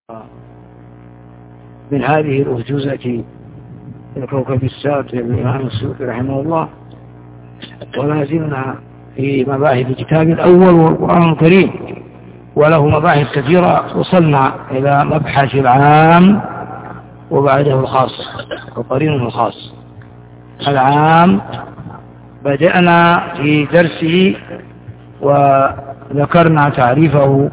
من هذه الأرجوزة الكوكب السابق للإمام السيوطي رحمه الله. ولا زلنا في مباحث الكتاب الأول والقرآن الكريم، وله مباحث كثيرة. وصلنا إلى مبحث العام وبعده الخاص وقرينه الخاص. العام بدأنا في درسه وذكرنا تعريفه.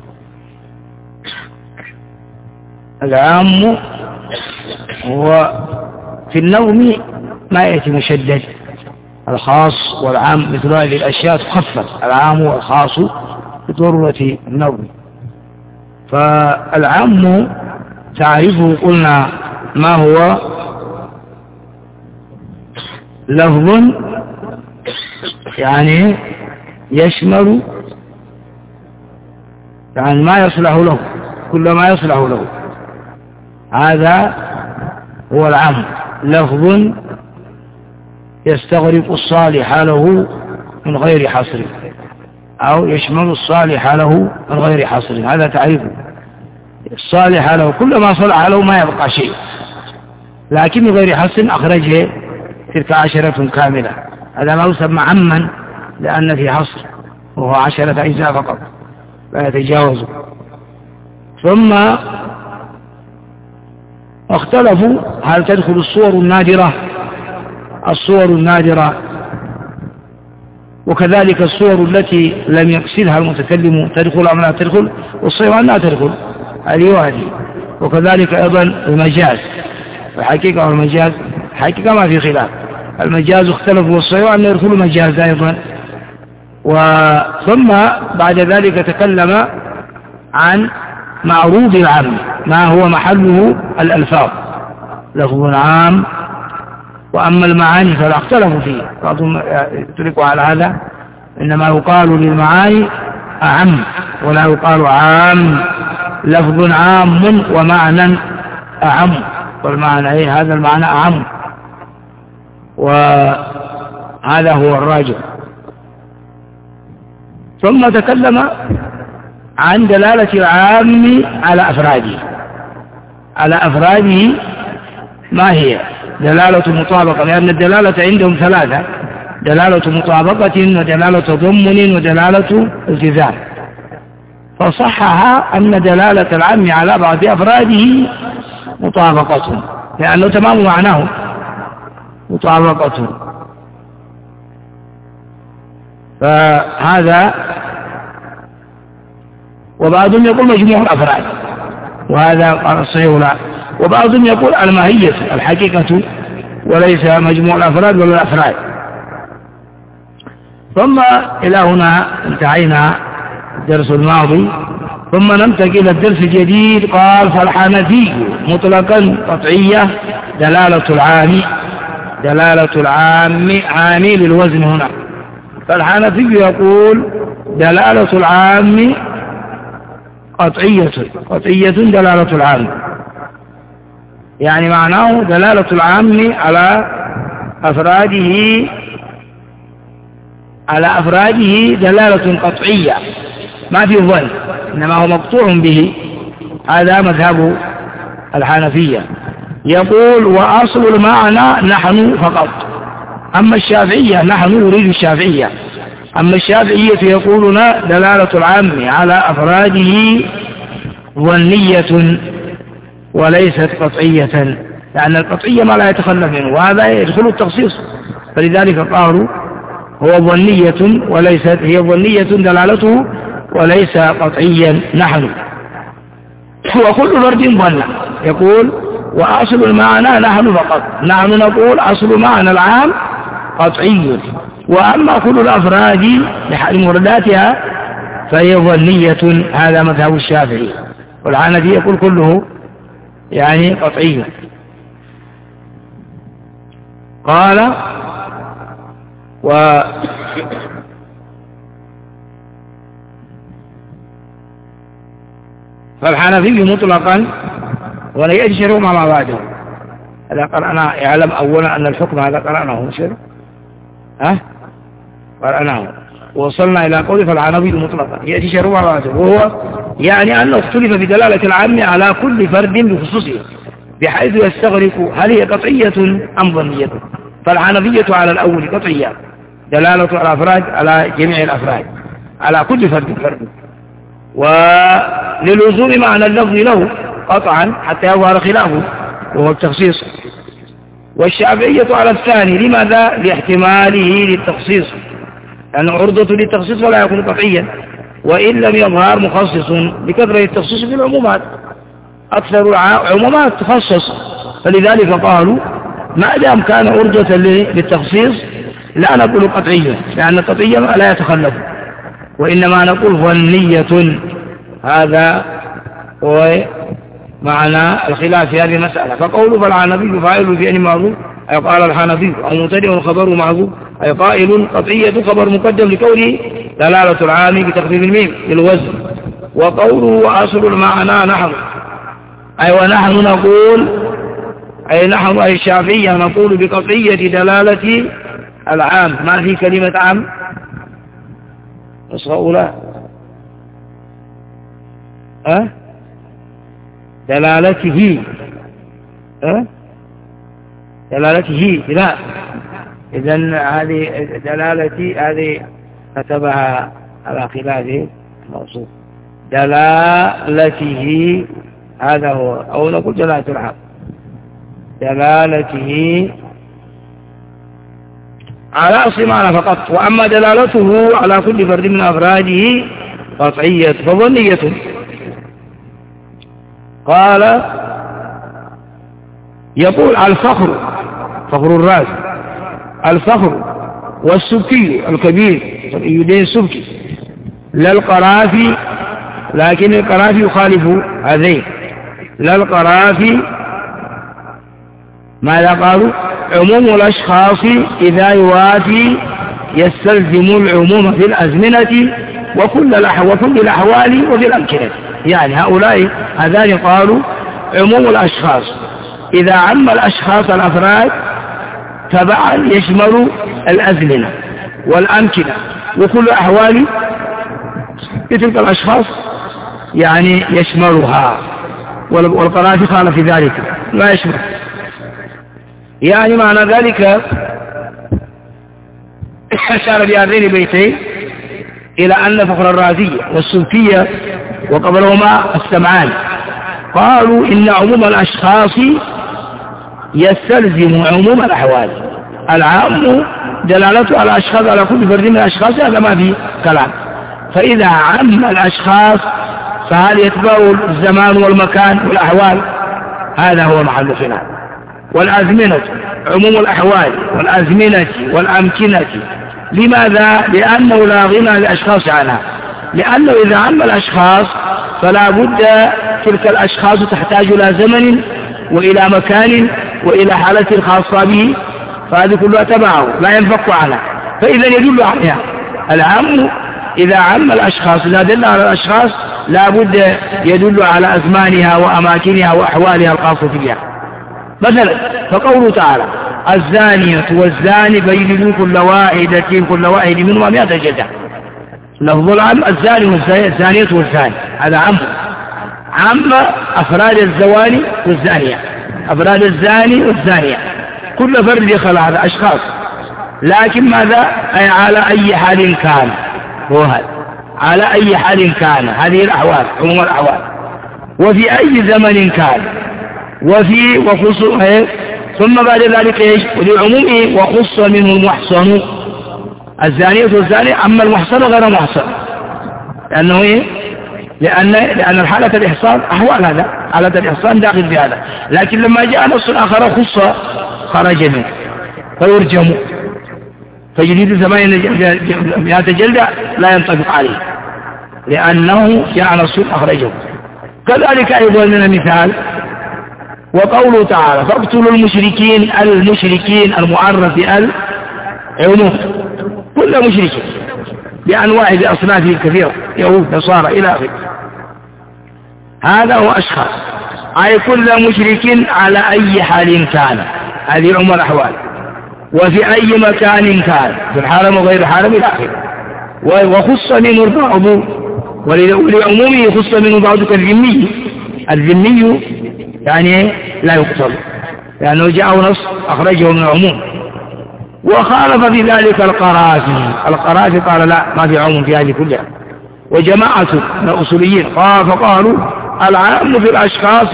العام هو في النوم ما يأتي مشدد، الخاص والعام مثل هذه الأشياء تخفف، العام والخاص بضرورة النوم. فالعام تعريفه قلنا ما هو لفظ يعني يشمل يعني ما يصلح له، كل ما يصلح له، هذا هو العام. لفظ يستغرق الصالح له من غير حصر، أو يشمل الصالح له من غير حصر، هذا تعريفه. الصالح له كل ما صلح له ما يبقى شيء، لكن من غير حصر أخرجه تلك 10 كاملة. هذا ما يسمى عما لأن في حصر، وهو 10 أجزاء فقط لا يتجاوز. ثم اختلفوا هل تدخل الصور النادرة، الصور النادرة وكذلك الصور التي لم يقصدها المتكلم تدخل أم لا تدخل، والصيغة لا تدخل، هذه وهذه. وكذلك أيضا المجاز، الحقيقة والمجاز حقيقة ما في خلاف. المجاز اختلفوا والصيغة أن يدخل مجاز أيضا. ثم بعد ذلك تكلم عن معروض العام، ما هو محله الألفاظ، لفظ عام. وأما المعاني فلا اختلفوا فيه، بعضهم يتركوا على هذا، إنما يقال للمعاني أعم ولا يقال عام، لفظ عام ومعنى أعم، والمعنى هذا المعنى أعم، وهذا هو الراجح. ثم تكلم عن دلالة العام على أفراده، على أفراده ما هي دلالة مطابقة، لأن الدلالة عندهم 3: دلالة مطابقة ودلالة ضمن ودلالة التزام. فصحها أن دلالة العام على بعض أفراده مطابقة، لأنه تمام معناه مطابقة. فهذا، وبعضهم يقول مجموع الأفراد، وهذا قال الصحيح لا. وبعضهم يقول الماهية الحقيقة وليس مجموع الأفراد ولا الأفراد. ثم إلى هنا انتهينا الدرس الماضي. ثم ننتقل إلى الدرس الجديد. قال فالحنفي مطلقا قطعية دلالة العام، دلالة العام عامي للوزن هنا. فالحنفي يقول دلالة العام قطعية، قطعية دلالة العام، يعني معناه دلالة العام على أفراده، على أفراده دلالة قطعية ما في ظن، إنما هو مقطوع به. هذا مذهب الحنفية. يقول وأصل المعنى نحن فقط. أما الشافعية نحن نريد الشافعية، أما الشافعية يقولون دلالة العام على أفراده ظنية وليست قطعية، لأن القطعية ما لا يتخلف منه، وهذا يدخل التخصيص. فلذلك قالوا هو ظنية وليست، هي ظنية دلالته وليس قطعيا. نحن وكل فرد ظن. يقول وأصل المعنى نحن فقط، نحن نقول أصل معنى العام قطعي، وأما كل الأفراد لمفرداتها فهي ظنية. هذا مذهب الشافعي. والحنفي يقول كله يعني قطعي. قال فالحنفي مطلقا ولا يجشر مع بعده. هذا قرأنا، يعلم أولا أن الحكم هذا قرأناه مشر قرأناه، وصلنا إلى قول فالحنفي مطلقا يأتي شر مع بعده، وهو يعني أنه اختلف في دلالة العام على كل فرد بخصوصه بحيث يستغرق هل هي قطعية أم ظنية. فالحنفية على الأول قطعية، دلالة الأفراد على جميع الأفراد على كل فرد، وللزوم معنى اللفظ له قطعا حتى يظهر خلافه وهو التخصيص. والشافعية على الثاني، لماذا؟ لاحتماله للتخصيص، لأنه عرضة للتخصيص ولا يكون قطعيا وإن لم يظهر مخصص بكثرة التخصيص في العمومات، أكثر العمومات تخصص، فلذلك قالوا ما دام كان عرضة للتخصيص لا نقول قطعية، لأن القطعية لا يتخلف، وإنما نقول ظنية. هذا هو معنى الخلاف في هذه المسألة. فقوله فالحنفي فاعل في أن معذوب، أي قال الحنفي، أو مبتدئ خبر معذوب، أي قائل قطعية خبر مقدم لكونه دلالة العام بتخفيف الميم للوزن. وقوله وأصل المعنى نحن، أي ونحن نقول، أي نحن أي الشافعية نقول بقطعية دلالة العام. ما في كلمة عام نسخة أولى دلالته دلالته لا، إذن هذه دلالتي هذه كتبها على خلاف الموصوف، دلالته هذا هو، أو نقول دلالة العام، دلالته على أصل معنى فقط، وأما دلالته على كل فرد من أفراده قطعية فظنية. قال يقول الفخر، فخر الراس، الفخر والسبكي الكبير يدين السبكي لا القرافي، لكن القرافي يخالف هذين، لا القرافي ماذا قالوا؟ عموم الأشخاص إذا يوافي يستلزم العموم في الأزمنة وكل الأحوال وفي الأمكنة. يعني هؤلاء هذان قالوا عموم الأشخاص إذا عم الأشخاص الأفراد تبعا يشمل الأزمنة والأمكنة وكل أحوال تلك الأشخاص، يعني يشملها، والقرافي قال في ذلك لا يشمل. يعني معنى ذلك أشار بهذين البيتين إلى أن فخر الرازية والسبكية وقبلهما السمعان قالوا إن عموم الأشخاص يستلزم عموم الأحوال. العام دلالته على الأشخاص على كل فرد من الأشخاص، هذا ما فيه كلام. فإذا عم الأشخاص فهل يتبع الزمان والمكان والأحوال؟ هذا هو محل خلاف. والأزمنة عموم الأحوال والأزمنة والأمكنة. لماذا؟ لأنه لا غنى للأشخاص عنها، لأنه إذا عم الأشخاص فلا بد تلك الأشخاص تحتاج إلى زمن وإلى مكان وإلى حالة خاصة به، فهذه كلها تبعه لا ينفك عنها، فإذا يدل عليها. العام إذا عم الأشخاص إذا دل على الأشخاص لا بد يدل على أزمانها وأماكنها وأحوالها الخاصة بها. مثلا فقوله تعالى الزانية والزاني فاجلدوا كل واحد منهما 100 جلدة. لفظ العام الزاني والزانية والزاني، هذا عام أفراد الزواني والزانية، أفراد الزاني والزانية، كل فرد يخلع هذا أشخاص، لكن ماذا؟ أي على أي حال كان، هو هذا على أي حال كان، هذه الأحوال عموم الأحوال، وفي أي زمن كان، وفي وخصوص ثم بعد ذلك ايش؟ ولعمومه وخص منه المحصن، الزانية والزاني، أما المحصن غير محصن، لأنه ايه؟ لأن الحالة الإحصان أحوال، هذا حالة الإحصان داخل في هذا، لكن لما جاء نص آخر خص خرج منه فيرجم، فجديد 800 جلدة لا ينطبق عليه لأنه جاء نص أخرجه. كذلك أيضا من المثال وقوله تعالى فاقتلوا المشركين المعرف عموم كل مشرك بأنواع بأصنافه الكثيرة، يهود نصارى إلى آخره، هذا هو أشخاص، أي كل مشرك على أي حال كان، هذه عموم الأحوال، وفي أي مكان كان، في الحرم وغير الحرم إلى آخره. وخص منه البعض ولعمومه خص منه بعض كالذمي. الذمي يعني لا يقتل لأنه جاءه نص أخرجه من العموم. وخالف في ذلك القرافي قال لا ما في عموم في هذه كلها. وجماعة من الأصوليين فقالوا العام في الأشخاص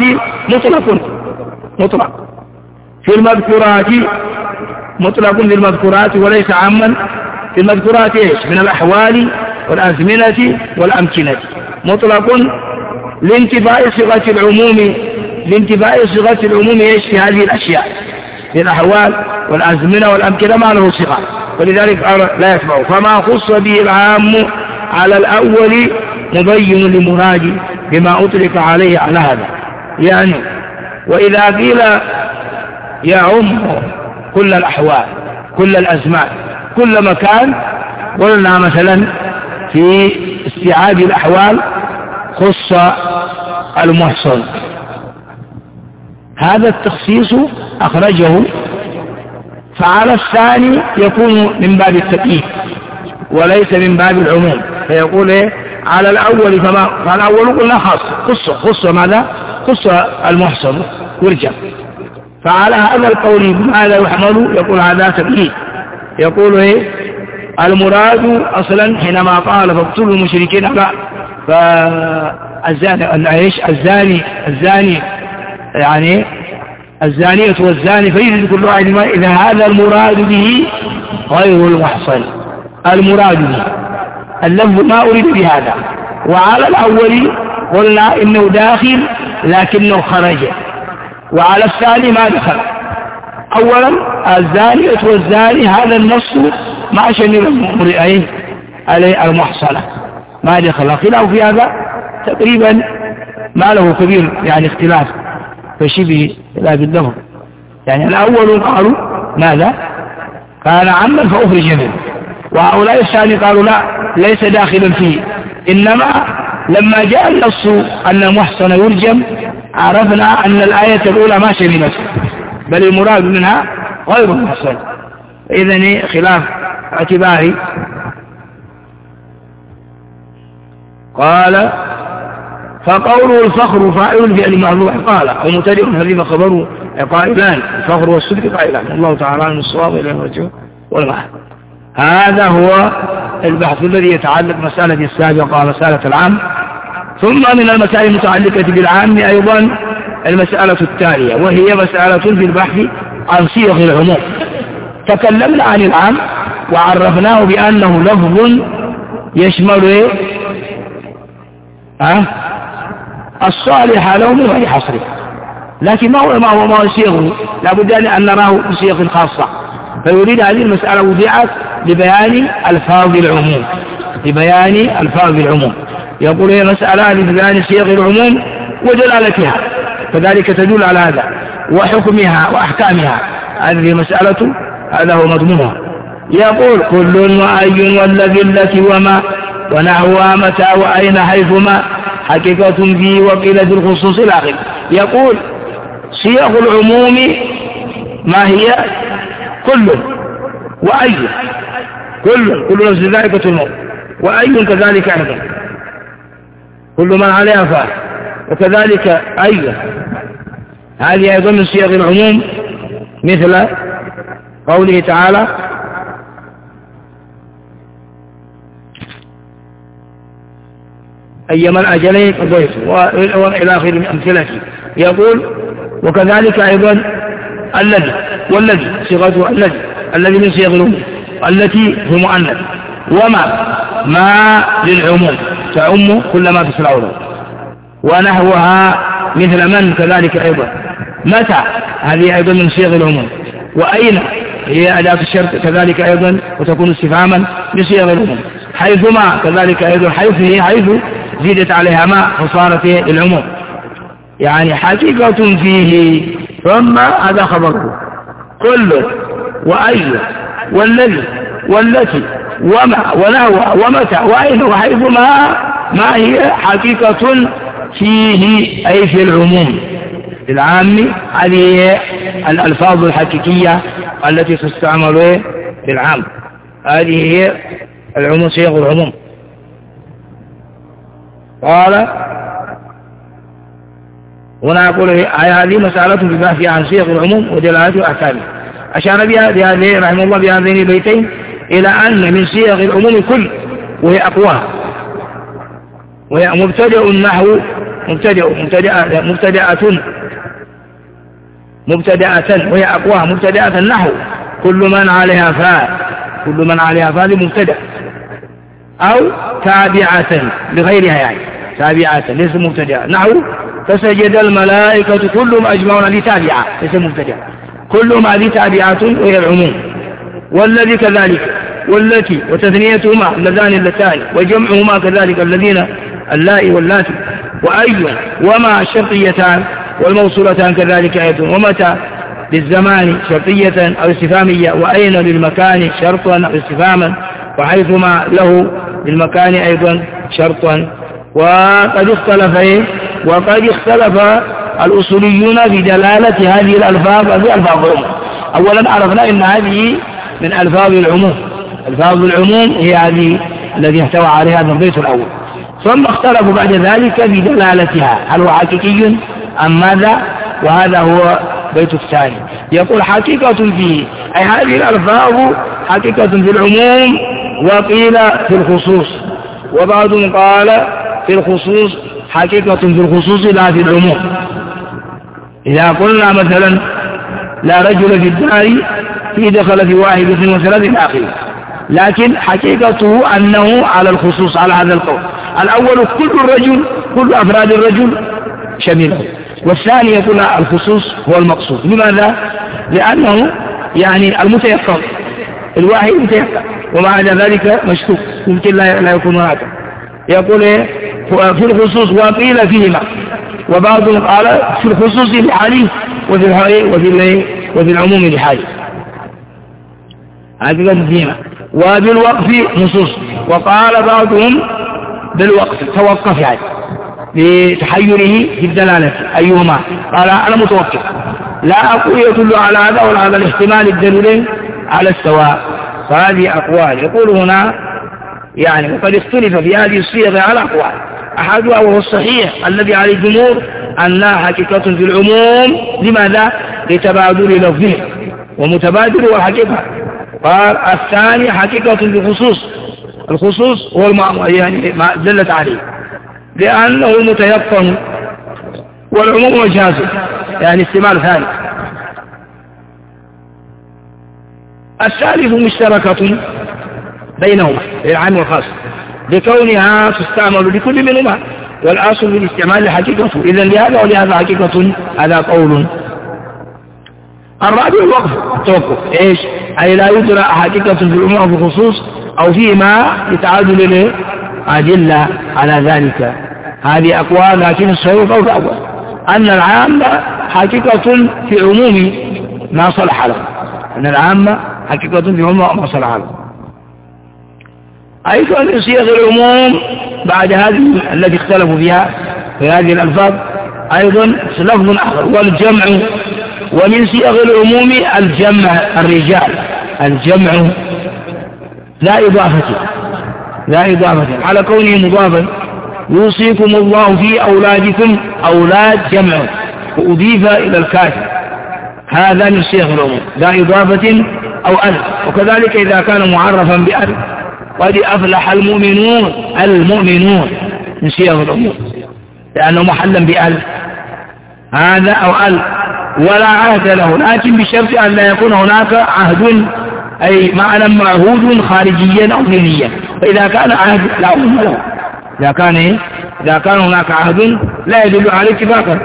مطلق في المذكورات، مطلق في المذكورات وليس عاما في المذكورات إيش من الأحوال والأزمنة والأمكنة، مطلق لانتفاء صيغة العموم إيش في هذه الأشياء في الأحوال والأزمنة والأمكنة ما له صيغة، ولذلك لا يتبعه. فما خص به العام على الأول مبين لمراد بما أطلق عليه على هذا. يعني وإذا قيل يعم كل الأحوال كل الأزمان كل مكان، قلنا مثلا في استيعاب الأحوال خص المحصن، هذا التخصيص أخرجه، فعلى الثاني يكون من باب التقييد وليس من باب العموم، فيقول إيه على الأول فالأول قلنا خص ماذا؟ خص المحصن يرجع. فعلى هذا القول ماذا يحمل؟ يقول هذا تقييد. يقول إيه المراد أصلا حينما قال فاقتلوا المشركين لا فالزاني يعني الزانية والزاني فيجلد كل واحد ما إذا هذا المراد به غير المحصن، المراد به اللفظ ما أريد بهذا. وعلى الأول قلنا إنه داخل لكنه خرج، وعلى الثاني ما دخل. أولا الزانية والزاني هذا النص ما شمل عليه المحصنة ما دخل، خلاف في هذا تقريبا ما له كبير يعني اختلاف فشبه لا باللفظ. يعني الأول قالوا ماذا؟ قال عما فأخرج منه، وهؤلاء الثاني قالوا لا ليس داخلا فيه، إنما لما جاء النص أن المحصن يرجم عرفنا أن الآية الأولى ما شملته بل المراد منها غير المحصن. إذن خلاف اعتباري. قال فقوله الفخر فاعل فعل معروف قال أو مبتدئ هذه خبره قائلان الفخر والصدق قائلان، الله تعالى من الصواب إلى الرجوع والمعنى. هذا هو البحث الذي يتعلق مسألة السابقة مسألة العام. ثم من المسائل المتعلقة بالعام أيضا المسألة التالية وهي مسألة في البحث عن صيغ العموم. تكلمنا عن العام وعرفناه بأنه لفظ يشمل الصالح له من غير حصر، لكن ما هو صيغه لابد أن نراه بصيغ خاصة. فيريد هذه المسألة وضعت لبيان ألفاظ العموم، يقول هي مسألة لبيان صيغ العموم ودلالتها، فذلك تدل على هذا وحكمها وأحكامها. هذه مسألة هذا هو مضمونها. يقول كل وأي والذي التي وما ونحوها متى وأين حيثما حقيقة فيه وقيل في الخصوص الآخر. يقول صيغ العموم ما هي؟ كل وأي، كل نفس ذائقة الموت، وأي كذلك أيضا كل من عليها فان، وكذلك أي هذه أيضا من صيغ العموم مثل قوله تعالى أيما الأجلين قضيت وإلى آخر من أمثلته. يقول وكذلك أيضا الذي والذي صيغته الذي من صيغ العموم، التي هو مؤنث، ما للعموم تعم كل ما تسمعونه، ونحوها مثل من كذلك أيضا، متى هذه أيضا من صيغ العموم، وأين هي أداة الشرط كذلك أيضا وتكون استفهاما بصيغ العموم، حيثما كذلك أيضا حيث زيدت عليها ما فصارت العموم. يعني حقيقة فيه ثم هذا خبره كل وأي والذي والتي وما ونحوها ومتى وأين وحيثما ما هي حقيقة فيه أي في العموم العام. هذه الألفاظ الحقيقية التي تستعمل في العام، هذه هي العموم صيغ العموم. قال هنا يقول هذه مسألة ببحث عن صيغ العموم ودلالته وأحكامه. أشار بهذه رحمه الله بهذين البيتين إلى أن من صيغ العموم كل وهي أقواها، وهي مبتدأ النحو مبتدأة وهي أقواها مبتدأة النحو كل من عليها فاعل مبتدأ، أو تابعة لغيرها، يعني تابعة ليس مبتدأ نحو فسجد الملائكة كلهم أجمعون، هذه تابعة ليس مبتدأ، كلهم هذه تابعة وهي العموم. والذي كذلك والتي وتثنيتهما اللذان اللتان وجمعهما كذلك الذين اللائي واللاتي وأي وما شرطيتان والموصولتان كذلك أيضا، ومتى للزمان شرطية أو استفهامية، وأين للمكان شرطا أو استفهاما، وحيثما له للمكان أيضا شرطا. وقد اختلف الأصوليون في دلالة هذه الألفاظ بألفاظ العموم. أولا عرفنا أن هذه من ألفاظ العموم، ألفاظ العموم هي هذه الذي احتوى عليها هذا البيت الأول. ثم اختلفوا بعد ذلك في دلالتها، هل هو حقيقي أم ماذا؟ وهذا هو بيت الثاني. يقول حقيقة فيه، أي هذه الألفاظ حقيقة في العموم وقيل في الخصوص، وبعضهم قال في الخصوص حقيقة في الخصوص لا في العموم. إذا قلنا مثلا لا رجل في الدار في دخل في واحد اثنين وثلاث إلى آخره، لكن حقيقته أنه على الخصوص على هذا القول. الأول كل أفراد الرجل شميله، والثاني يقول الخصوص هو المقصود. لماذا؟ لأنه يعني المتيقن الواحد متيقن، ومع ذلك مشكوك ممكن لا يكون هذا. يقول في الخصوص وقيل فيهما، وبعضهم قال في الخصوص لحاله وفي العموم لحاله، هذا فيهما. وبالوقف نصوص، وقال بعضهم بالوقف توقف يعني لتحيره في الدلالة أيهما، قال أنا متوقف لا أقول يدل على هذا ولا هذا الاحتمال الدليلين على السواء، فهذه أقوال. يقول هنا يعني وقد اختلف في هذه الصيغة على أقوال، أحدها وهو الصحيح الذي عليه الجمهور أنها حقيقة في العموم. لماذا؟ لتبادل لفظه ومتبادل والحقيقة. قال الثاني حقيقة في الخصوص، الخصوص هو يعني ما دلت عليه لأنه متيقن، والعموم مجاز يعني استعمال ثاني. الثالث مشتركة بينهما العام والخاص لكونها تستعمل لكل منهما، والأصل بالاستعمال لحقيقته، إذن لهذا ولهذا حقيقة، هذا قول. الرابع الوقف التوقف، إيش؟ أي لا يدرى حقيقة في العموم أو في الخصوص أو فيما يتعادل أدلة على ذلك. هذه أقوال، لكن الصحيح قول أول أن العامة حقيقة في عموم ما صلح له، أن العامة حقيقة في عموم ما صلح له. أيضا من صيغ العموم بعد هذه التي اختلفوا فيها في هذه الألفاظ أيضا لفظ آخر والجمع. ومن صيغ العموم الجمع، الرجال الجمع لا إضافة على كونه مضافا. يوصيكم الله في أولادكم، أولاد جمع وأضيف إلى الكافر، هذا من صيغ العموم لا إضافة أو ألف. وكذلك إذا كان معرفا بألف، قد أفلح المؤمنون من صيغ العموم لأنه محلا بألف، هذا أو ألف ولا عهد له، لكن بشرط أن لا يكون هناك عهد أي معنى معهود خارجيا أو دينيا. فإذا كان عهد لا عهد له، إذا كان هناك عهد لا يدل عليه اتفاقا،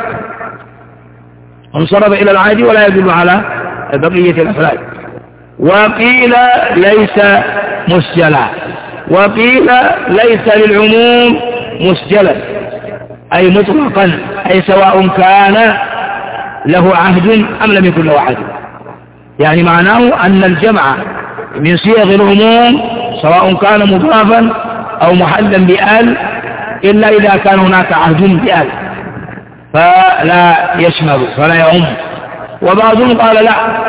انصرف إلى العهد ولا يدل على بقية الأفراد. وقيل ليس مسجلا، وقيل ليس للعموم مسجلا أي مطلقا، أي سواء كان له عهد أم لم يكن له عهد. يعني معناه أن الجمع من صيغ العموم سواء كان مضافا أو محلا بآل، إلا إذا كان هناك عهد بآل فلا يشمل فلا يعم. وبعضهم قال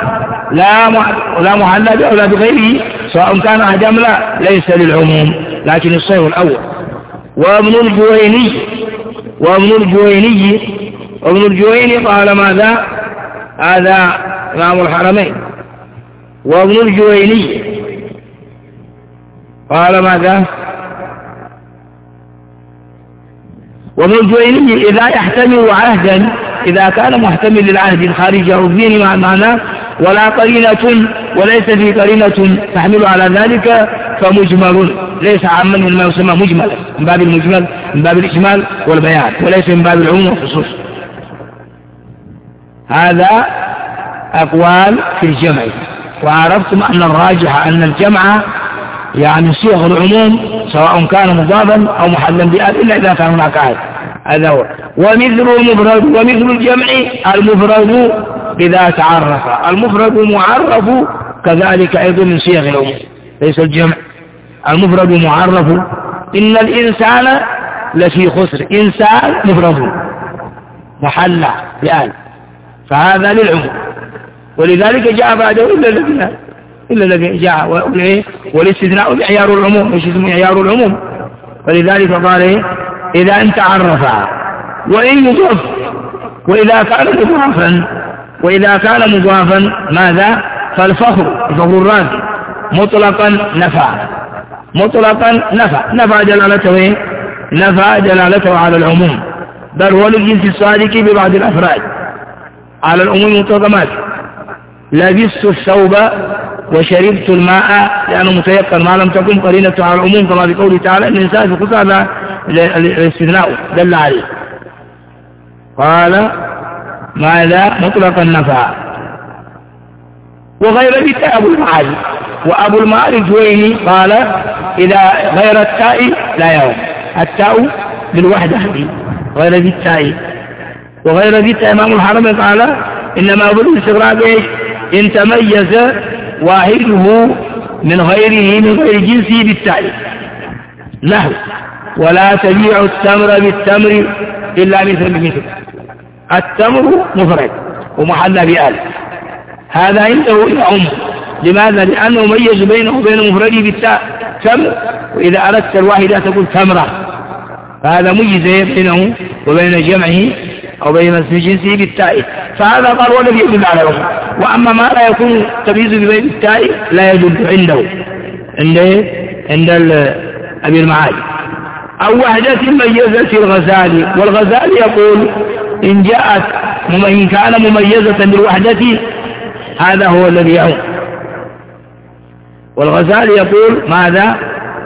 لا محل ولا بغيره، سواء كان عهد أم لا، ليس للعموم، لكن الصيغ الأول. وابن الجويني قال ماذا؟ هذا إمام الحرمين. وابن الجويني قال ماذا؟ وابن الجويني إذا يحتمل عهدا، إذا كان محتمل للعهد خارج الدين مع المعنى ولا قرينة وليس في قرينة تحمل على ذلك فمجمل، ليس عاما مما يسمى مجمل، من باب المجمل من باب الإجمال والبيان، وليس من باب العموم والخصوص. هذا أقوال في الجمع. وعرفتم أن الراجح أن الجمع يعني صيغ العموم سواء كان مضافا أو محلا بآل إلا إذا كان هناك عهد. هذا هو. ومثل الجمع المفرد إذا تعرف، المفرد معرف كذلك أيضا من صيغ العموم، ليس الجمع. المفرد معرف، إن الإنسان لفي خسر، إنسان مفرد محلى بآل، فهذا للعموم. ولذلك جاء بعده إلا الذي جاء والاستثناء معيار العموم، ايش اسمه معيار العموم. فلذلك قال إذا أنت عرفها وإن يضاف، وإذا كان مضافا ماذا؟ فالفخر الرازي مطلقا نفى جلالته نفى جلالته على العموم، بل هو للجنس الصادق ببعض الأفراد على العموم المطلقات. لبست الثوب وشربت الماء لأنه متيقن ما لم تكن قرينة على العموم، كما بقوله تعالى إن الإنسان في خسر، هذا الاستثناء دل عليه. قال ماذا؟ مطلقا نفى. وغير ذلك أبو المعالي الجويني قال إذا غير التاء لا يعم، التاء بالوحدة غير ذي التاء. وغير ذي التاء إمام الحرمين قال إنما بالاستغراق إن تميز واحده من غيره من غير جنسه بالتاء، نحو ولا تبيع التمر بالتمر إلا مثل. التمر مفرد ومحلى بآل، هذا عنده يعم. لماذا؟ لأنه ميز بينه وبين مفرده بالتاء تمر، وإذا أردت الواحدة تقول تمرة، فهذا ميز بينه وبين جمعه أو بين اسم جنسه بالتاء، فهذا قال والذي يدل على العموم. وأما ما لا يكون تمييز بين التاء لا يدل عنده عند أبي المعالي. أو وحدة ميزة الغزالي، والغزالي يقول إن كان مميزة بالوحدة هذا هو الذي يعم. والغزالي يقول ماذا؟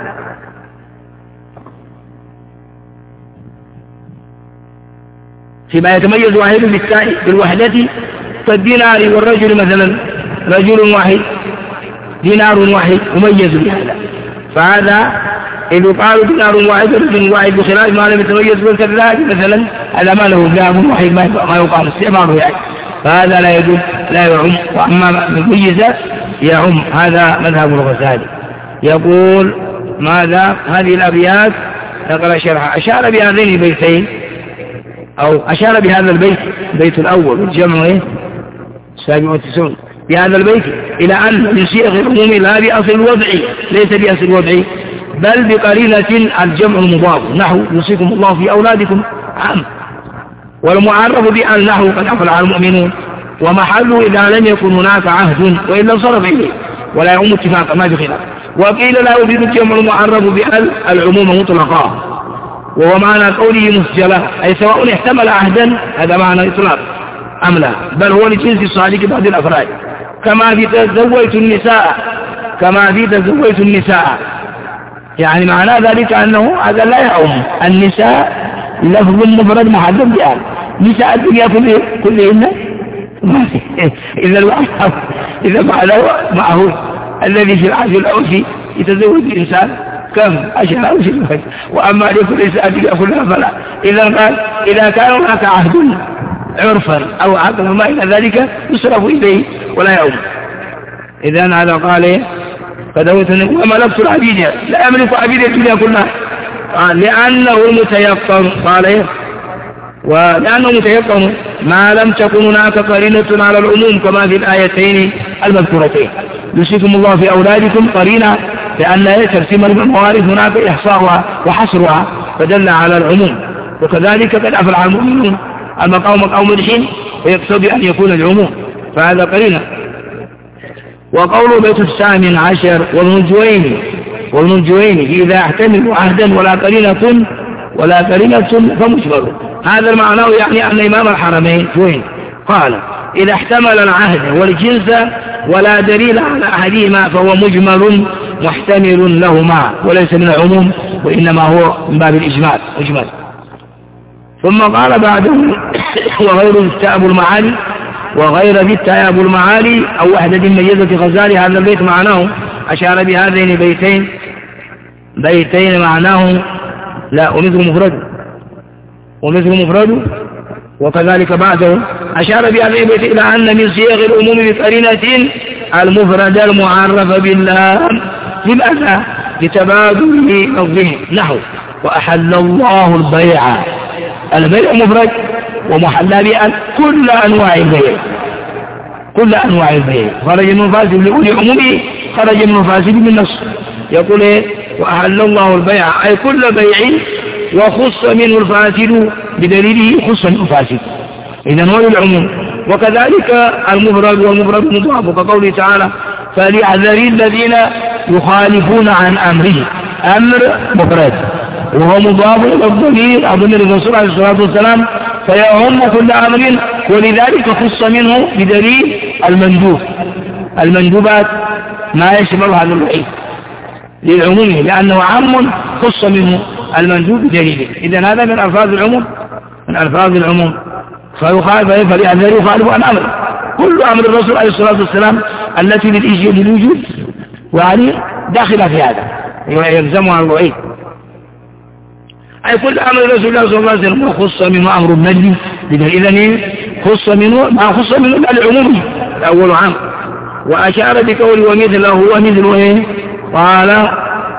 فيما يتميز واحد بالتاء بالوحدة كالدينار والرجل مثلا، رجل واحد دينار واحد مميز بهذا، فهذا إذا قالوا دينار واحد رجل واحد بخلاف ما لم يتميز بالكذاب مثلا، هذا ما له ذهب واحد ما يقال استعماره يعني، فهذا لا يدل لا يعم. وأما مميز يعم، هذا مذهب الغزالي. يقول ماذا؟ هذه الأبيات نقل شرحها، أشار بهذين البيتين أو أشار بهذا البيت الأول والجمع 97 بهذا البيت إلى أن من صيغ العموم لا بأصل الوضع، ليس بأصل الوضع بل بقرينة الجمع المضاف، نحو يوصيكم الله في أولادكم عام. والمعرف بأن نحو قد أفلح المؤمنون، ومحله إذا لم يكن هناك عهد وإلا انصرف إليه ولا يعم اتفاقا ما بخلاف. وقيل لا يفيد الجمع المعرف بأن العموم مطلقا، وهو معنى قوله مسجلة، أي سواء احتمل عهدا، هذا معنى إطلاق أم لا، بل هو لجنس الصادق بعض الأفراد، كما في تزوجت النساء، يعني معنى ذلك أنه هذا لا يعم. النساء لفظ مفرد محل بآل، نساء الدنيا كلهن إذا معه الذي في العهد الأوفي يتزوج الإنسان كم 10 أو 20، وأما لكل إنسان يأكلها فلا. إذا كان هناك عهد عرفا أو عقل ما إلى ذلك يصرف إليه ولا يعود. إذن هذا قال فدوتني وملكت العبيد لا أملك عبيد الدنيا كلها، لأنه متيقن قال ولأنه متيقن ما لم تكن هناك قرينة على العموم كما في الآيتين المذكورتين. يوصيكم الله في أولادكم قرينة، لأن ترسيم الموارث هناك إحصاؤها وحصرها، فدل على العموم. وكذلك قد أفلح المؤمنون، المقام مقام مدح ويقتضي أن يكون العموم، فهذا قرينة. وقول بيت الثامن عشر وابن الجويني إذا احتمل عهدا ولا قرينة فمجبر. هذا المعنى يعني أن إمام الحرمين جوين قال إذا احتمل العهد والجنس ولا دليل على أحدهما فهو مجمل محتمل لهما وليس من العموم، وإنما هو من باب الإجمال. ثم قال بعده وغير ذي أبو المعالي أو وحدة ميزة غزالي. هذا البيت معناه أشار بهذين بيتين معناه لا ومثل مفرد وكذلك بعده أشار بهذين البيت إلى أن من صيغ الأموم بقرينة المفرد المعرف باللام لماذا؟ لتبادل لفظه نحو وأحل الله البيع مفرد ومحل بأن كل أنواع البيع خرج من فاسد لأولي عمومه، خرج من فاسد من نص. يقول إيه؟ وأحل الله البيع أي كل بيع وخص منه الفاسد بدليله خص منه الفاسد، إذن هو العموم. وكذلك المفرد والمفرد مضاف كقوله تعالى فليحذر الذين يخالفون عن أمره، أمر مفرد وهو مضاف إلى الضمير الرسول عليه الصلاة والسلام فيعم كل أمر، ولذلك خص منه بدليل المندوبات ما يشمل هذا الوحيد للعموم لأنه عام خص منه المندوب بدليله. إذن هذا من ألفاظ العموم فليحذر يخالف عن أمر، كل أمر الرسول عليه الصلاة والسلام التي للوجود وعليه داخل في هذا يلزمها الوعيد. أي كل أمر الرسول الله صلى الله عليه وسلم وخص منه أمر النجم، إذن خص منه ما خص منه العموم الأول عام. وأشار بقوله ومثله إيه؟ قال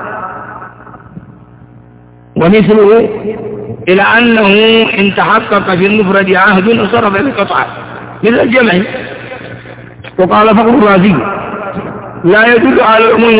ومثله إلى أنه إن تحقق في المفرد عهد انصرف بقطعه مثل الجمع. وقال فقر الرازي لا يدل على العموم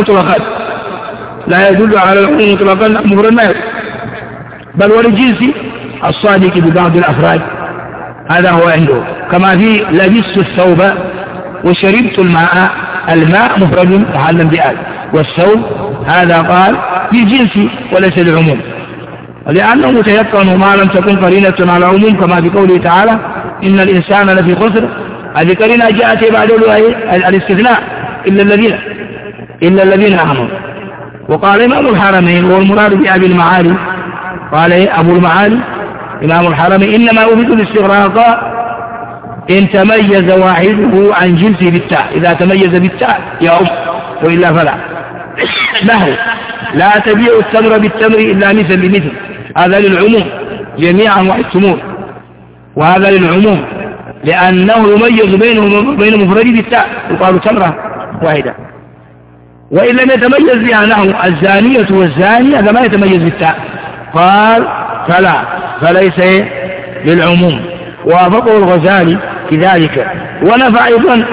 مطلقا مفرد ما بل وللجنس الصادق ببعض الأفراد، هذا هو عنده. كما في لبست الثوب وشربت الماء مفرد محلا بآل، والثوب هذا قال للجنس وليس للعموم، لأنه متيقن ما لم تكن قرينة على العموم كما في قوله تعالى إن الإنسان لفي خسر. هذه قرينة جاءت بعد الاستثناء إلا الذين آمنوا. وقال إمام الحرمين والمراد بأبي المعالي قال أبو المعالي إمام الحرمين إنما أريد الاستغراق إن تميز واحده عن جنسه بالتاء، إذا تميز بالتاء يا وإلا فلا. نحو لا تبيع التمر بالتمر إلا مثل بمثل، هذا للعموم جميعا واحتمول، وهذا للعموم لأنه يميز بين مفرد بالتاء يقال تمرة واحدة. وإن لم يتميز بها نحو الزانية والزاني هذا ما يتميز بالتاء قال فليس للعموم. وافقه الغزالي في ذلك ونفع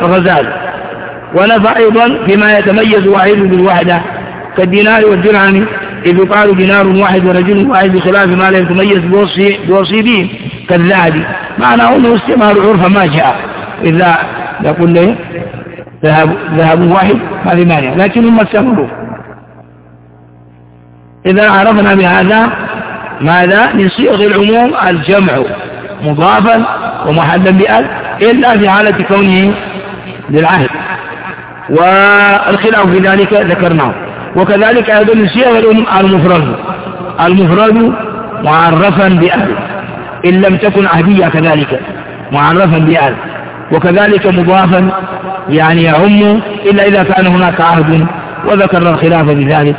أيضا فيما يتميز واحد بالوحدة كالدينار والدرهم، إذ يقال دينار واحد ورجل واحد بخلاف ما لا يتميز بوصي به كالذهب، معناه أنه استعمال عرفا ما جاء، إذا يقول له ذهب واحد ما في مانع، لكن هم استعملوا. إذا عرفنا بهذا ماذا من صيغ العموم الجمع مضافا ومحلا بأل إلا في حالة كونه للعهد، والخلاف في ذلك ذكرناه. وكذلك أيضا من صيغ العموم المفرد معرفا بأل إن لم تكن عهدية كذلك معرفا بأل، وكذلك مضافا يعني يعم إلا إذا كان هناك عهد، وذكر الخلاف بذلك.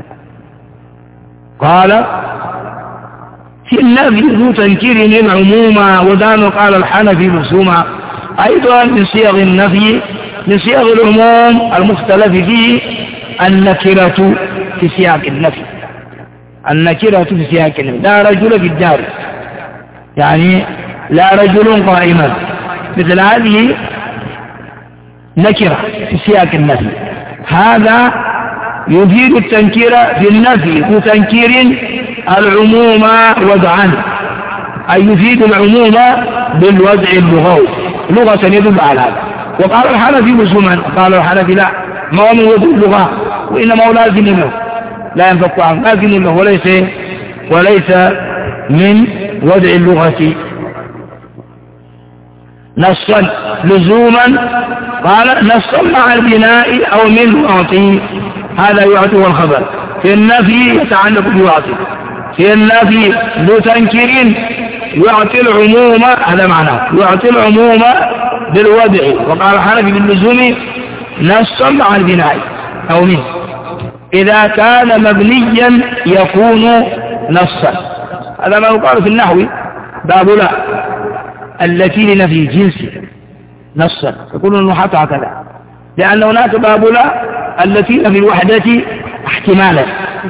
قال في النفي ذو تنكير العموم ودان قال الحنفي مرسوما. أيضا من صيغ النفي من صيغ العموم المختلف فيه النكرة في سياق النفي، لا رجل في الدار، يعني لا رجل قائما، مثل هذه نكرة في سياق النفي، هذا يفيد التنكير في النفي وتنكير العموم وضعا، أي يفيد العموم بالوضع اللغوي لغة يدل على هذا. وقال الحنفي مسلما، قال الحنفي لا، ما هو من وضع اللغة وإنما هو لازم له، لا ينفق عنه، لازم له وليس من وضع اللغة. نصا لزوما، قال نصا مع البناء أو من يعطي، هذا يعطي والخبر. في النفي يتعلق بيعطي، في النفي ذو تنكير يعطي العموم، هذا معناه يعطي العموم بالوضع. وقال الحنفي باللزوم نصا مع البناء أو من، إذا كان مبنيا يكون نصا. هذا ما يقال في النحو باب لا التي لنفي جنسي نصا، يقول النحاة هكذا، لأن هناك باب لا التي لفي الوحدة احتمالا.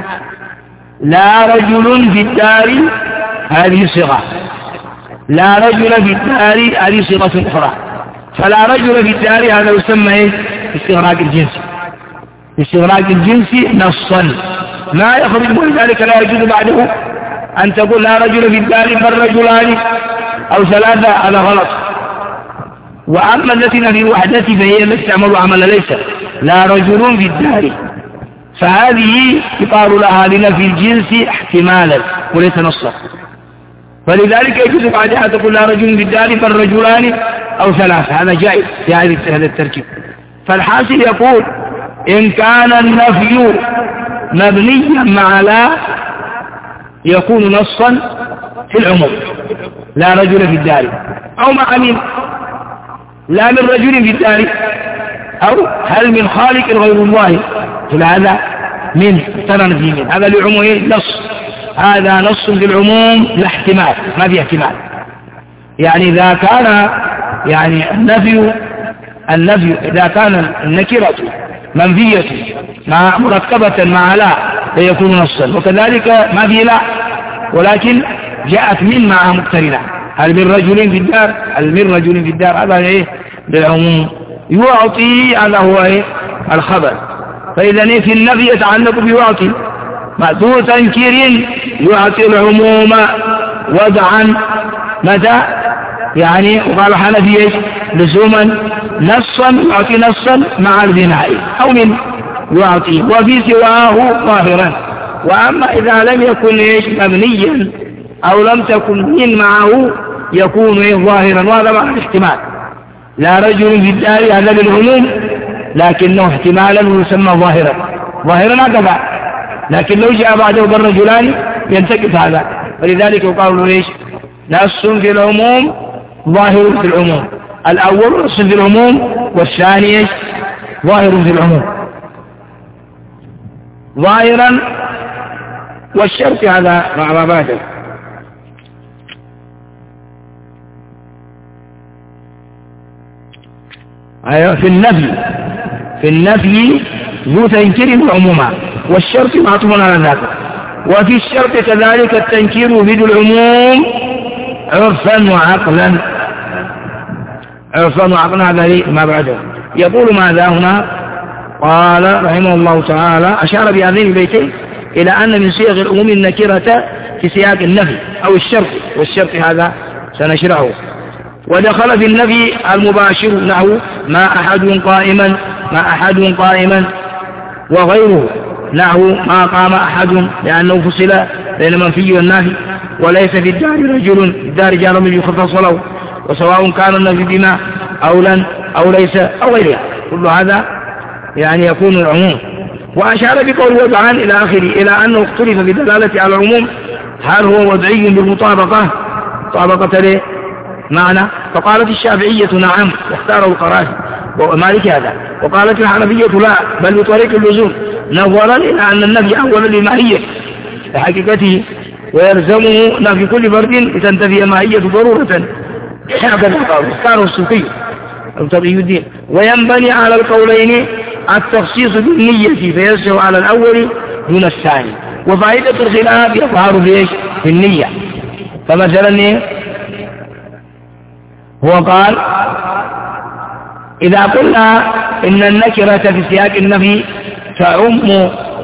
لا رجل في الدار، هذه صيغة، لا رجل في الدار هذه صيغة أخرى. فلا رجل في الدار هذا يسمى استغراق الجنس، استغراق الجنس نصا ما يخرج، ولذلك لا يجوز بعده أن تقول لا رجل في الدار بل رجلان أو ثلاثة، هذا غلط. وأما التي في الوحدة فهي التي تعمل عمل ليس لا رجل في الدار، فهذه يقال لها لنفي الجنس احتمالا وليس نصا، فلذلك يجوز بعدها تقول لا رجل في الدار بل رجلان أو ثلاثة، هذا جائز في هذا التركيب. فالحاصل يقول إن كان النفي مبنيا مع لا يكون نصا في العموم، لا رجل في الدار، أو مع من لا من رجل في الدار، أو هل من خالق غير الله، فهذا من ترى في من، هذا لعموم نص، هذا نص في العموم لا احتمال، ما في احتمال. يعني إذا كان يعني النفي إذا كان النكرة منفية مع مركبة مع لا فيكون نصا، وكذلك ما في لا ولكن جاءت من معها مقترنة، هل من رجل في الدار، هل من رجل في الدار، هذا ايه بالعموم. يعطي هذا هو ايه الخبر. فإذا في النفي يتعلق بيعطي، ذو تنكير يعطي العموم وضعا متى يعني، وقال الحنفي لزوما نصا يعطي نصا مع البناء أو من يعطي، وفي سواه ظاهرا. وأما إذا لم يكن مبنيا أو لم تكن من معه يكون ظاهرا، وهذا مع الاحتمال. لا رجل في الدار هذا للعموم لكنه احتمالا ويسمى ظاهرا هكذا، لكن لو جاء بعده بالرجلان ينتقص هذا، ولذلك يقال له نص في العموم ظاهر في العموم، الأول نص في العموم والثاني ظاهر في العموم، ظاهرا. والشرط هذا مع ما بعده. في النفي ذو تنكير عموما، والشرط معطوف على ذلك. وفي الشرط كذلك التنكير يفيد العموم عرفا وعقلا، هذا ما بعده. يقول ماذا هنا؟ قال رحمه الله تعالى أشار بهذين البيتين إلى أن من صيغ العموم النكرة في سياق النفي أو الشرط، والشرط هذا سنشرحه. ودخل في النفي المباشر نحو ما أحد قائما، وغيره نحو ما قام أحد، لأنه فصل بين منفي والنافي. وليس في الدار رجل، الدار جار من يخفص له، وسواء كان النفي بما أو لن أو ليس أو غيرها، كل هذا يعني يكون العموم. وأشار بقول وضعا إلى آخره، إلى أنه اختلف بدلالة على العموم هل هو وضعي بالمطابقة له معنى، فقالت الشافعية نعم واختاره القرافي ومالك هذا، وقالت الحنفية لا بل بطريق اللزوم، نظرا إلى أن النفي أولا لماهية لحقيقته، ويلزمه نفي كل فرد لتنتفي ماهية ضرورة، هكذا اختاره الصوفي التقي الدين. وينبني على القولين التخصيص بالنية فيسر على الأول دون الثاني، وفائدة الخلاف يظهر في النية. فمثلا هو قال إذا قلنا إن النكرة في سياق النفي تعم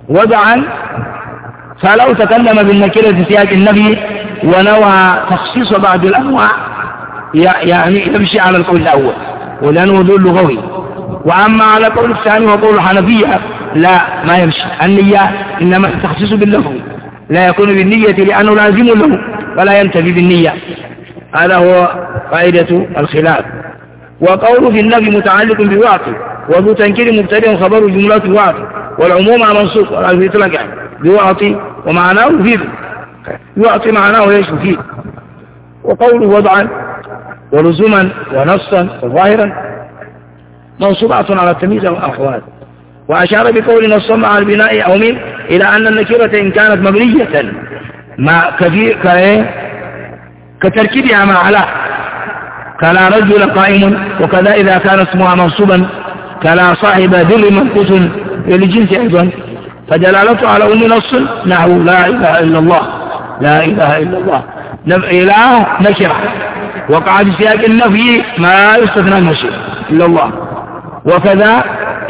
وضعا، فلو تكلم بالنكرة في سياق النفي ونوى تخصيص بعض الأنواع يعني يمشي على القول الأول ولأنه ذو لغوي. وأما على قول الثاني وقول الحنفية لا، ما يمشي. النية إنما تخصيص باللفظ، لا يكون بالنية لأنه لازم له ولا ينتفي بالنية. هذا هو قاعدة الخلاف. وقول في النفي متعلق بواقع، وذو تنكير مبتدئ خبر جملة واقع، والعموم منصوص ولا يطلق يعني بواقع ومعناه يفيد، يعطي معناه ايش يفيد. وقوله وضعا ولزوما ونصا وظاهرا منصوبات على التمييز والأحوال. وأشار بقول نصا مع البناء أو من إلى أن النكرة إن كانت مبنية مع كثير كتركيبها مع على كلا رجل قائم، وكذا إذا كان اسمها منصوبا كلا صاحب ذر منقوص للجنس أيضا، فدلالته على أم نص نحو لا إله إلا الله، لا إله إلا الله. إله نكرة وقع في سياق النفي ما يستثنى المشي إلا الله. وكذا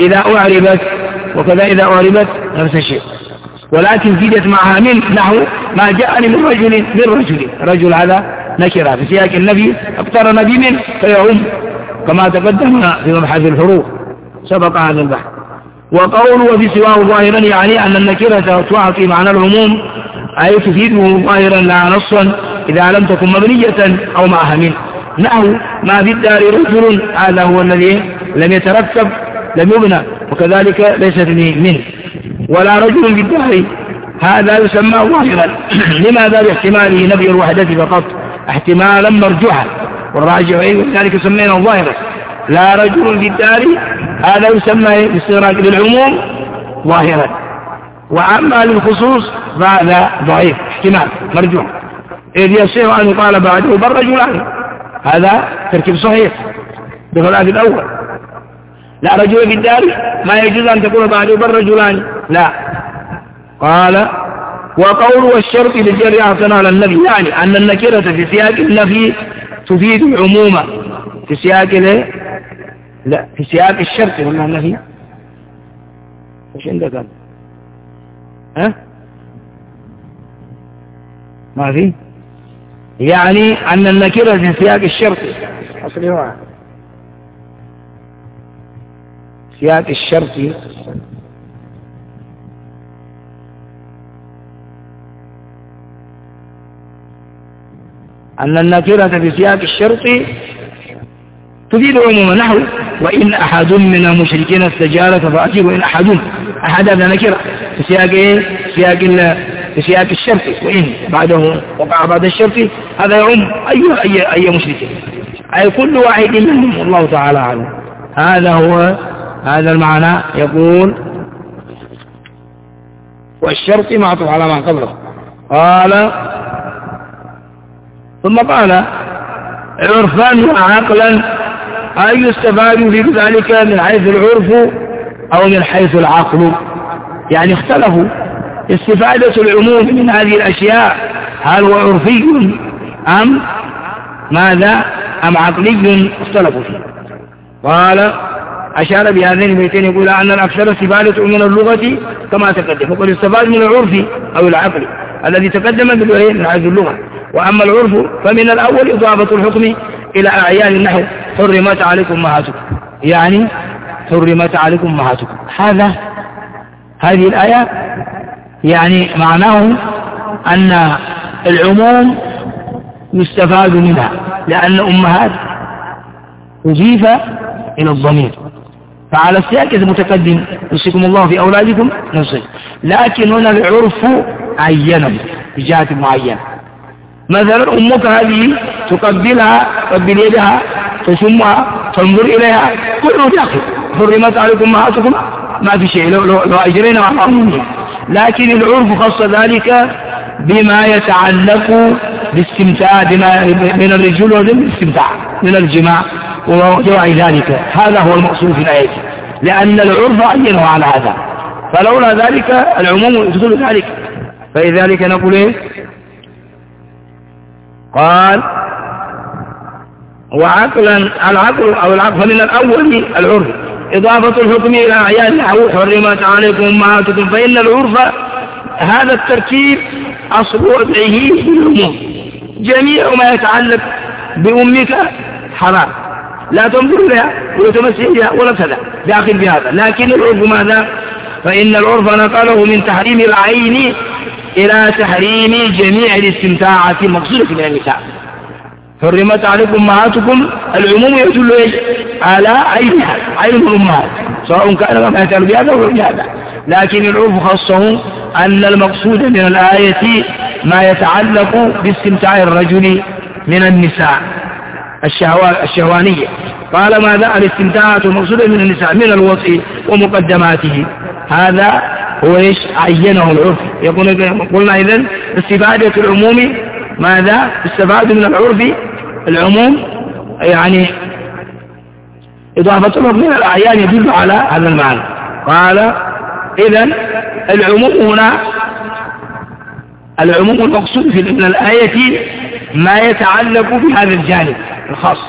إذا أعربت نفس الشيء، ولكن زيدت معها من نحو ما جاءني من رجل هذا نكرة في سياق النفي اقترن بمن فيعم، كما تقدم في مبحث الحروف سبق هذا البحث. وقول وفي سواه ظاهرا يعني أن النكرة تعطي معنى العموم، أي تفيده ظاهرا لا نصا إذا لم تكن مبنية أو معها من نحو ما في الدار رجل، هذا هو الذي لم يتركب لم يبنى، وكذلك ليست منه. ولا رجل في الدار هذا يسمى ظاهرا لماذا؟ لاحتماله نفي الوحدة فقط احتمالا مرجوحا، والراجع ذلك سمينا ظاهرا. لا رجل في الدار هذا يسمى باستغراق للعموم ظاهرا، وأما للخصوص فهذا ضعيف احتمال مرجوح، إذ يصير أن يقال بعده بل رجلان، هذا تركيب صحيح بخلاف الأول. لا رجل في الدار ما يجوز أن تكون بعده بل رجلان، لا. قال وقول والشرط للجر عطنا على النفي يعني أن النكرة في سياق النفي تفيد العموم في سياق لا في سياق الشرط ولا النفي؟ ايش عندك ها؟ ما في يعني أن النكرة في سياق الشرط أصلي هو سياق الشرط أن النكرة في سياق الشرط تفيد عموما نحو وإن أحد من المشركين استجارك فأجيب. وإن أحد هذا نكرة في سياق في سياق الشرط، وإن بعده وقع بعد الشرط هذا يعم أي مشرك، أي كل واحد منهم، والله تعالى أعلم. هذا المعنى. يقول والشرط معطوف على ما قبله. قال ثم قال عرفا وعقلا أي يستفاد في ذلك من حيث العرف أو من حيث العقل، يعني اختلفوا استفادة العموم من هذه الأشياء هل هو عرفي أم ماذا أم عقلي، اختلفوا فيه. قال أشار بهذين البيتين يقول أن الأكثر استفادة من اللغة كما تقدم، وقد استفاد من العرف أو العقل الذي تقدم من هذه اللغة. وأما العرف فمن الأول إضافة الحكم إلى أعيان النحو حرمت عليكم أمهاتكم، يعني حرمت عليكم أمهاتكم. هذه الآية يعني معناه أن العموم يستفاد منها لأن أمهات أضيف إلى الضمير، فعلى السياق المتقدم يوصيكم الله في أولادكم نصيب، لكن هنا العرف عينه بجهة معينة. مثلا أمك هذه تقبلها، تقبل يدها، تشمها، تنظر إليها، كله داخل حرمت عليكم أمهاتكم، ما في شيء لو أجرينا مع أمهم. لكن العرف خص ذلك بما يتعلق بالاستمتاع من الرجل والاستمتاع من الجماع وجوع ذلك. هذا هو المقصود في الآية، لأن العرف عينه على هذا، فلولا ذلك العموم يدخل ذلك. فلذلك نقول إيه؟ قال وعقلا العقل أو العقل فمن الأول العرف إضافة الحكم إلى أعيان نحو حرمت عليكم أمهاتكم، فإن العرف هذا التركيب أصل وضعه بالعموم، جميع ما يتعلق بأمك حرام، لا تنظر لها ولا تمسك بها ولا كذا داخل بهذا. لكن العرف ماذا؟ فإن العرف نقله من تحريم العين إلى تحريم جميع الاستمتاعات المقصودة من النساء. حرمت عليكم أمهاتكم، العموم يدل على عينها، عين الأمهات، سواء كان ما يتعلق بهذا أو بهذا. لكن العرف خاصه أن المقصود من الآية ما يتعلق باستمتاع الرجل من النساء الشهوانية. قال ماذا؟ الاستمتاعات المقصودة من النساء من الوطء ومقدماته، هذا هو ايش؟ عينه العرف. قلنا إذن استفادة العموم ماذا؟ استفادة من العرف العموم، يعني إضافة العرف من الأعيان يدل على هذا المعنى. قال إذن العموم هنا، العموم المقصود من الآية ما يتعلق بهذا الجانب الخاص،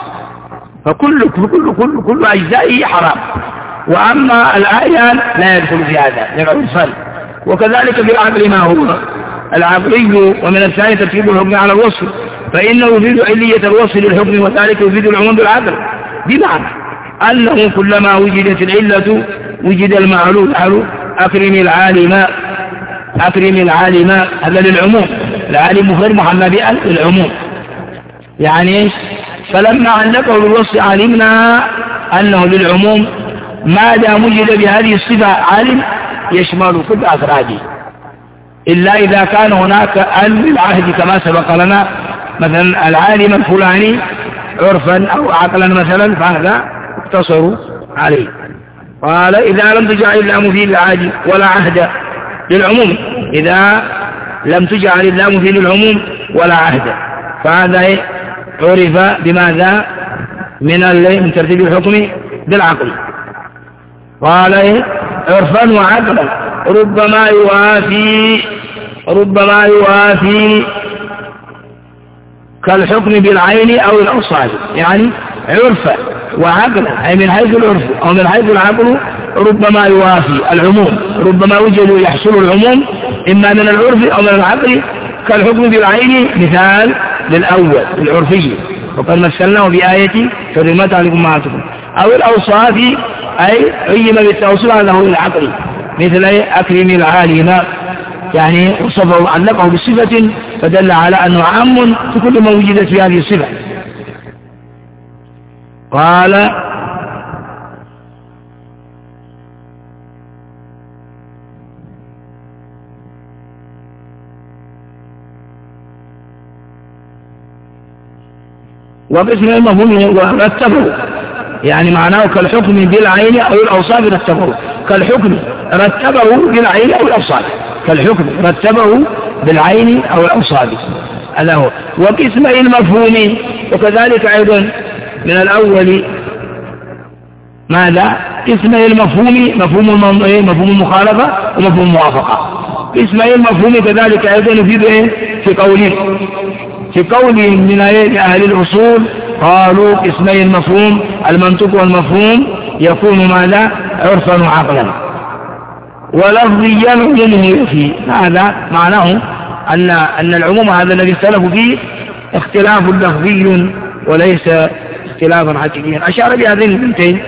فكل أجزائه حرام، وأما الآيان لا يدخل في هذا للعرفان. وكذلك بالعقل ما هو العقلي، ومن الثاني ترتيب الحكم على الوصف، فإنه يفيد علية الوصف للحكم، وذلك يفيد العموم بالعقل، بمعنى أنه كلما وجدت العلة وجد المعلول. أكرم العالم، أكرم العالم، هذا للعموم، العالم مفرد محمد بأل للعموم، يعني إيش؟ فلما علقه بالوصف علمنا أنه للعموم ما دام وجد بهذه الصفة عالم يشمل كل أفراده، إلا إذا كان هناك العهد كما سبق لنا، مثلا العالم الفلاني عرفا أو عقلا مثلا، فهذا اقتصروا عليه. قال إذا لم تجعل اللام فيه للعهد ولا عهد للعموم، إذا لم تجعل اللام فيه للعموم ولا عهد، فهذا عرف بماذا؟ من ترتيب الحكم بالعقل. قال عرفا وعقلا ربما يوافي كالحكم بالعين أو الأوصاف، يعني عرفا وعقلا، أي من حيث العرف أو من حيث العقل ربما يوافي العموم، ربما وجد يحصل العموم إما من العرف أو من العقل، كالحكم بالعين مثال للأول العرفي، وقد مثلناه بآية حرمت عليكم أمهاتكم، أو الأوصاف أي عين بالتوصيل له العقل، مثل أكرم العالم، يعني وصفه علقه بصفة فدل على أنه عام في كل ما وجدت في هذه الصفة. قال وقسم المفهوم رتبه، يعني معناه كالحكم بالعين أو الأوصاف رتبه، كالحكم رتبه بالعين أو الأوصاف، كالحكم رتبه بالعين أو الأوصاف، هذا هو. وقسم المفهوم، وكذلك أيضا من الأول ماذا؟ قسم المفهوم، مفهوم المخالفة ومفهوم الموافقة. قسم المفهوم كذلك أيضا يفيد في قول من أهل الأصول، قالوا قسمي المفهوم المنطق والمفهوم يكون ماذا؟ عرفا وعقلا، ولفظيا منه يفي. هذا معناه أن العموم هذا الذي اختلفوا فيه اختلاف لفظي وليس اختلافا حقيقيا. أشار بهذين البنتين.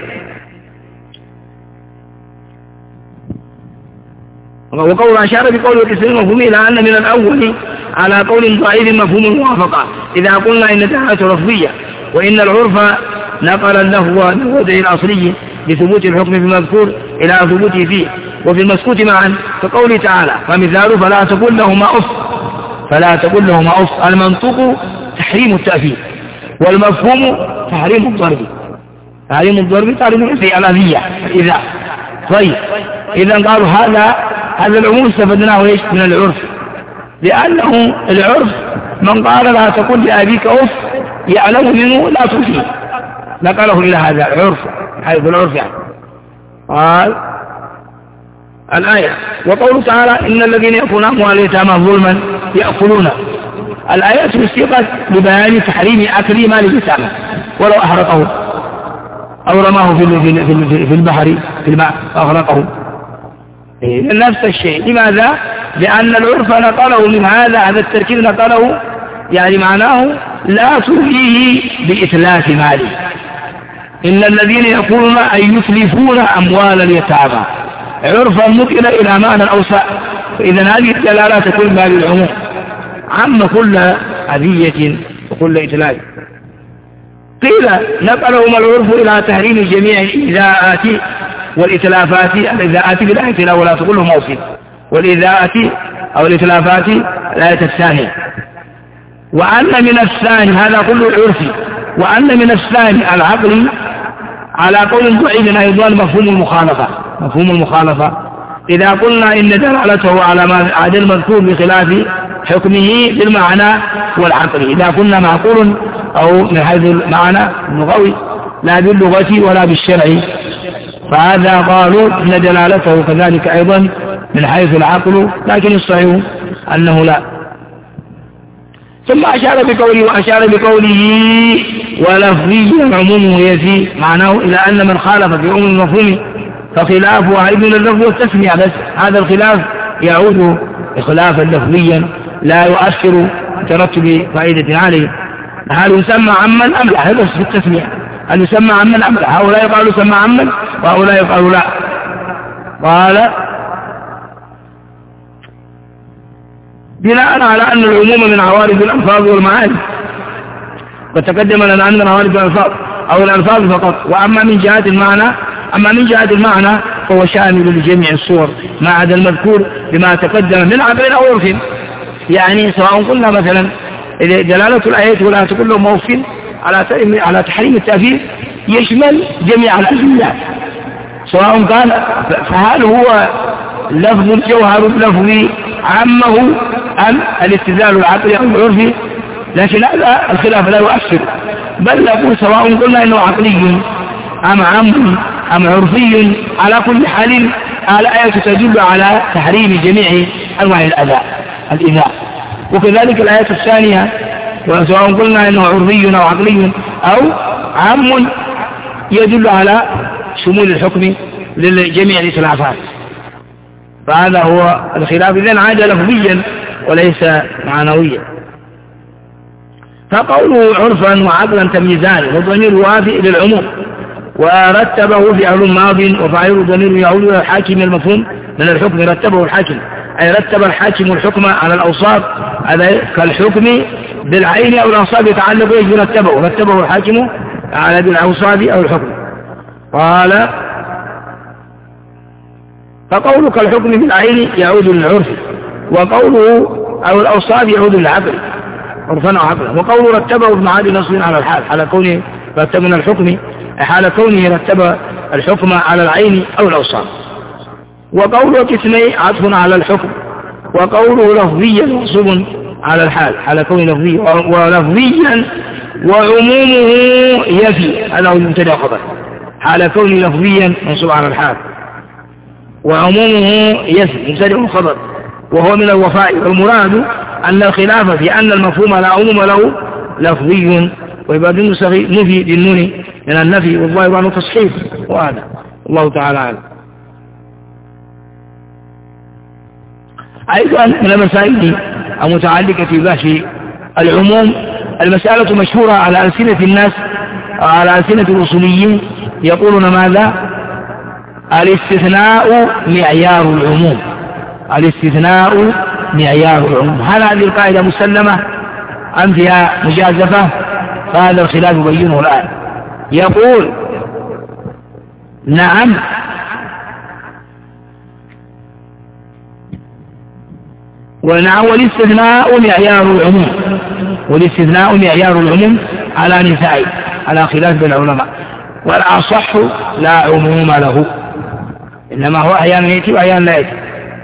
وقول أشار بقول قسم المفهوم إلى أن من الأول على قول ضعيف مفهوم الموافقة، إذا قلنا إن دعاته لفظية، وإن العرف نقل اللفظ من وضعه الأصلي بثبوت الحكم في المذكور إلى ثبوته فيه وفي المسكوت معا، كقوله تعالى فمثاله فلا تقل لهما أف، فلا تقل لهما أف. المنطق تحريم التأثير، والمفهوم تحريم الضرب، تحريم الضرب تحريم في الأذية إذا. طيب إذا قالوا هذا العموم استفدناه ايش؟ من العرف، لأنه العرف من قال لا تقل لأبيك أف يعلم منه لا تفيه، نقله إلى هذا العرف، حيث العرف يعني. قال الآية وقوله تعالى إن الذين يأكلون أموال اليتامى ظلما يأكلون، الآيات استيقظت لبيان تحريم أكل مال اليتامى ولو أحرقه أو رماه في البحر في الماء فأغرقه. نفس الشيء. لماذا؟ لأن العرف نقله من هذا التركيب نقله، يعني معناه لا تلهيه بإتلاف ماله. إن الذين يقولون أن يتلفون أموال اليتامى عرفا نقل إلى معنى أوسع، فإذا هذه الدلالة تكون باب العموم عم كل أذية وكل إتلاف. قيل نقلهم العرف إلى تحريم جميع الإذاءات والإتلافات. الإذاءات بالآية الأولى تقول له موصل، والإذاءات أو الإتلافات الآية الثانية. وأن من الثاني هذا كله عرفي، وأن من الثاني العقل على قول ضعيف أيضا مفهوم المخالفة. مفهوم المخالفة إذا قلنا إن دلالته على المذكور بخلاف حكمه بالمعنى والعقل، إذا كنا معقول أو من حيث المعنى اللغوي لا باللغة ولا بالشرع، فهذا قالوا إن دلالته كذلك أيضا من حيث العقل، لكن الصحيح أنه لا. ثم أشار بقوله ولفظي عمومه يفي، معناه إلى أن من خالف في عموم المفهوم فخلافه عيب اللفظ والتسمية، بس هذا الخلاف يعود خلافا لفظيا لا يؤثر ترتب فائدة عليه. هل يسمى عمن أم لا؟ هذا في التسمية، هل يسمى عمن أم لا؟ هؤلاء يقالوا سمى عمن وهؤلاء يقالوا لا. قال بناء على أن العموم من عوارض الألفاظ والمعاني، وتقدم لنا أن من عوارض الألفاظ أو الألفاظ فقط، وأما من جهة المعنى فهو شامل لجميع الصور ما عدا المذكور بما تقدم من عقل أو عرف. يعني سواء قلنا مثلا دلالة الآيات ولا تقول له موصل على تحريم التأثير يشمل جميع الأدلة، سواء كان فهل هو لفظ الجوهر لفظي عمه أم الاستدلال العقلي أو العرفي، لكن هذا الخلاف لا يؤثر، بل نقول سواء قلنا إنه عقلي أم عام أم عرفي، على كل حال الآية تدل على تحريم جميع أنواع الإذاء. وكذلك الآية الثانية سواء قلنا إنه عرفي أو عقلي أو عام يدل على شمول الحكم لجميع الإتلافات، فهذا هو الخلاف. إذن عاد لفظيا وليس معنويا. فقوله عرفا وعقلا تمييزان، والضمير وافئ للعموم، ورتبه فعل ماض وفاعل الضمير يعود الى الحاكم المفهوم من الحكم. رتبه الحاكم أي رتب الحاكم الحكم على الأوصاف، هذا كالحكم بالعين أو الأوصاف يتعلق به رتبه الحاكم على الأوصاف أو الحكم. قال فقولك الحكم بالعين يعود للعرف، وقوله أو الأوصاف يعود للعقل عرفا أو عقلا. وقوله رتبه ابن عادي نصب على الحال على كونه رتب من الحكم، حال كونه رتب الحكم على العين أو الأوصاف. وقوله كسمي عطف على الحكم، وقوله لفظيا منصوب على الحال حال كونه لفظيا، ولفظيا وعمومه يفي، هذا هو المبتدا خبر، حال كونه لفظيا منصوب على الحال، وعمومه يفي مبتدا خبر، وهو من الوفاء. والمراد أن الخلاف في أن المفهوم لا عموم له لفظي، ويبقى النسخي نفي بالنون من النفي، والله عنه تصحيح، وهذا الله تعالى أعلم. أيضا من المسائل المتعلقة ببحث العموم المسألة مشهورة على ألسنة الناس، على ألسنة الأصوليين، يقولون ماذا؟ الاستثناء معيار العموم. الاستثناء معيار العموم. هل هذه القاعدة مسلمة أم فيها مجازفة؟ فهذا الخلاف يبينه الآن. يقول نعم والاستثناء معيار العموم، والاستثناء معيار العموم على نسائي، على خلاف بين العلماء، والأصح لا عموم له، إنما هو أحيانا يأتي وأحيانا لا يأتي.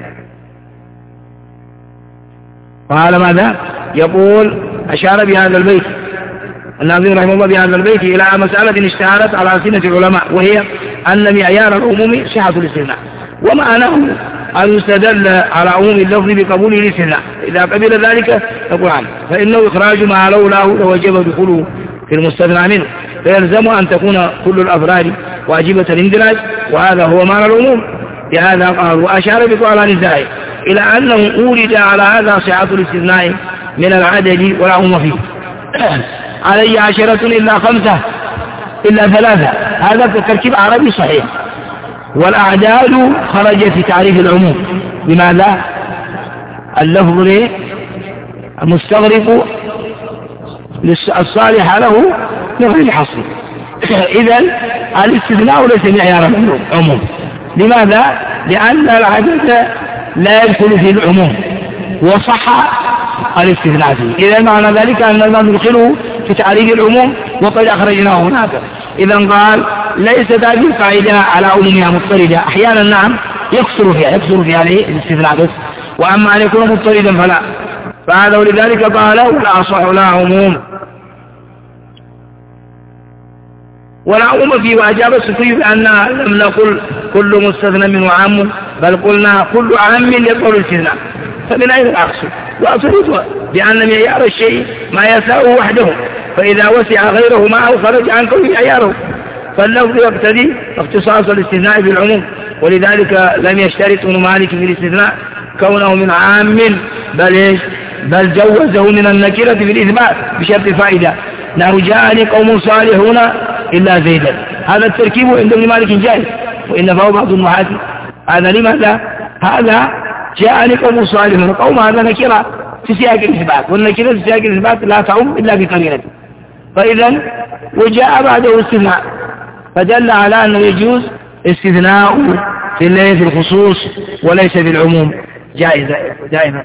قال ماذا؟ يقول أشار بهذا البيت الناظم رحمه الله بهذا البيت إلى مسألة اشتهرت على ألسنة العلماء، وهي أن معيار العموم صحة الاستثناء، ومعناه أن يستدل على عموم اللفظ بقبوله الاستثناء، إذا قبل ذلك يقول عنه فإنه إخراج ما لولاه لوجب دخوله في المستثنى منه، فيلزم أن تكون كل الأفراد واجبة الاندراج، وهذا هو معنى العموم. لهذا قال وأشار بقول نزاعه إلى أنه أورد على هذا صحة الاستثناء من العدد ولا عموم فيه. علي 10 إلا 5 إلا 3، هذا تركيب عربي صحيح. والأعداد خرجت في تعريف العموم. لماذا؟ اللفظ المستغرق الصالح له من غير حصر. إذن الاستثناء ليس معيار العموم. لماذا؟ لأن العدد لا يدخل في العموم وصح الاستثناء فيه. إذن معنى ذلك أننا ندخله في تعريف العموم وقد أخرجناه هناك. إذن قال ليست هذه القاعدة على عمومها مضطردة، أحيانا نعم يكثر فيها الاستثناء بس، وأما أن يكون مضطردا فلا. فهذا ولذلك قال ولا أصح لا عموم ولا عموم فيه. وأجاب السكري بأن لم نقل كل مستثنى منه عام، بل قلنا كل عام يقبل الاستثناء. فمن أين العكس؟ وأصلت بأن معيار الشيء ما يساوه وحده، فإذا وسع غيره معه خرج عن كل معياره، فاللفظ يقتضي اختصاص الاستثناء بالعموم. ولذلك لم يشترط ابن مالك في الاستثناء كونه من عام، بل جوزه من النكرة في الإثبات بشرط فائدة. نحو جاءني قوم صالحون إلا زيدا، هذا التركيب عند ابن مالك جائز، وإن فهو بعض النحاة. هذا لماذا؟ هذا جاءني قوم صالحون، قوم هذا نكرة في سياق الإثبات، والنكرة في سياق الإثبات لا تعم إلا بقرينة. فإذا وجاء بعده استثناء، فدل على أنه يجوز استثناء في الخصوص وليس في العموم، جائزة.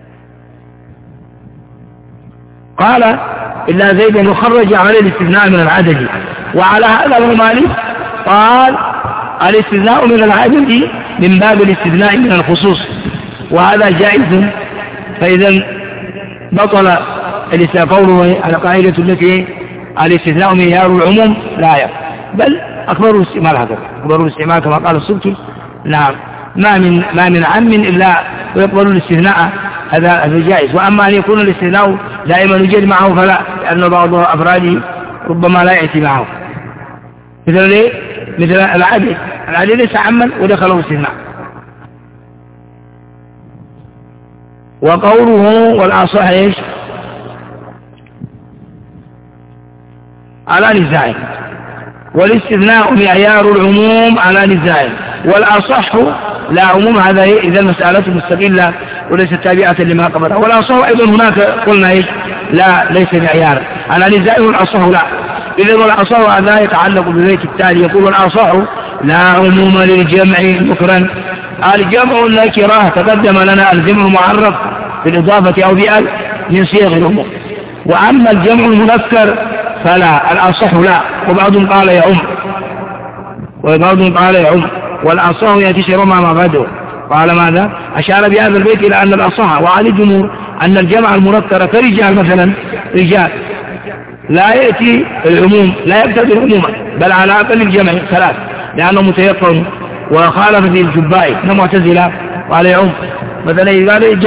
قال إلا زيدا يخرج عليه الاستثناء من العدد. وعلى هذا ابن مالك قال الاستثناء من العدد من باب الاستثناء من الخصوص، وهذا جائز. فإذا بطل قوله على قاعدة التي الاستثناء معيار العموم لا يقع، بل أكبر الاستعمال. هذا أكبر الاستعمال كما قال السبكي. نعم، ما من عام إلا ويقبل الاستثناء، هذا جائز. وأما أن يكون الاستثناء دائما يوجد معه فلا، لأن بعض أفراده ربما لا يأتي معه، مثل العدد ليس عاما ودخله استثناء. وقوله والأصح ايش؟ على نزاع، والاستثناء معيار العموم على نزاع، والأصح لا عموم. هذا إذا المسألة مستقلة وليست تابعة لما قبلها. والأصح أيضا هناك قلنا ايش؟ لا، ليس معيار على نزاع، والأصح لا. إذا والأصح هذا يتعلق بالبيت التالي، يقول والأصح لا عموم للجمع مكرا. الجمع النكرة تقدم لنا الجمع المعرف بالإضافة أو بأل من صيغ العموم. وأما الجمع المذكر فلا، الأصح لا. وبعضهم قال يعم، والأصح يتشر مع مفاده. قال ماذا؟ أشار بهذا البيت إلى أن الأصح وعلى الجمهور أن الجمع المذكر كرجال مثلا، رجال لا يأتي العموم، لا يقتضي العموم، بل على أقل الجمع 3، لأنه متيقن. وخالف في الجبائي من معتزلة قال يعم. مثلا قال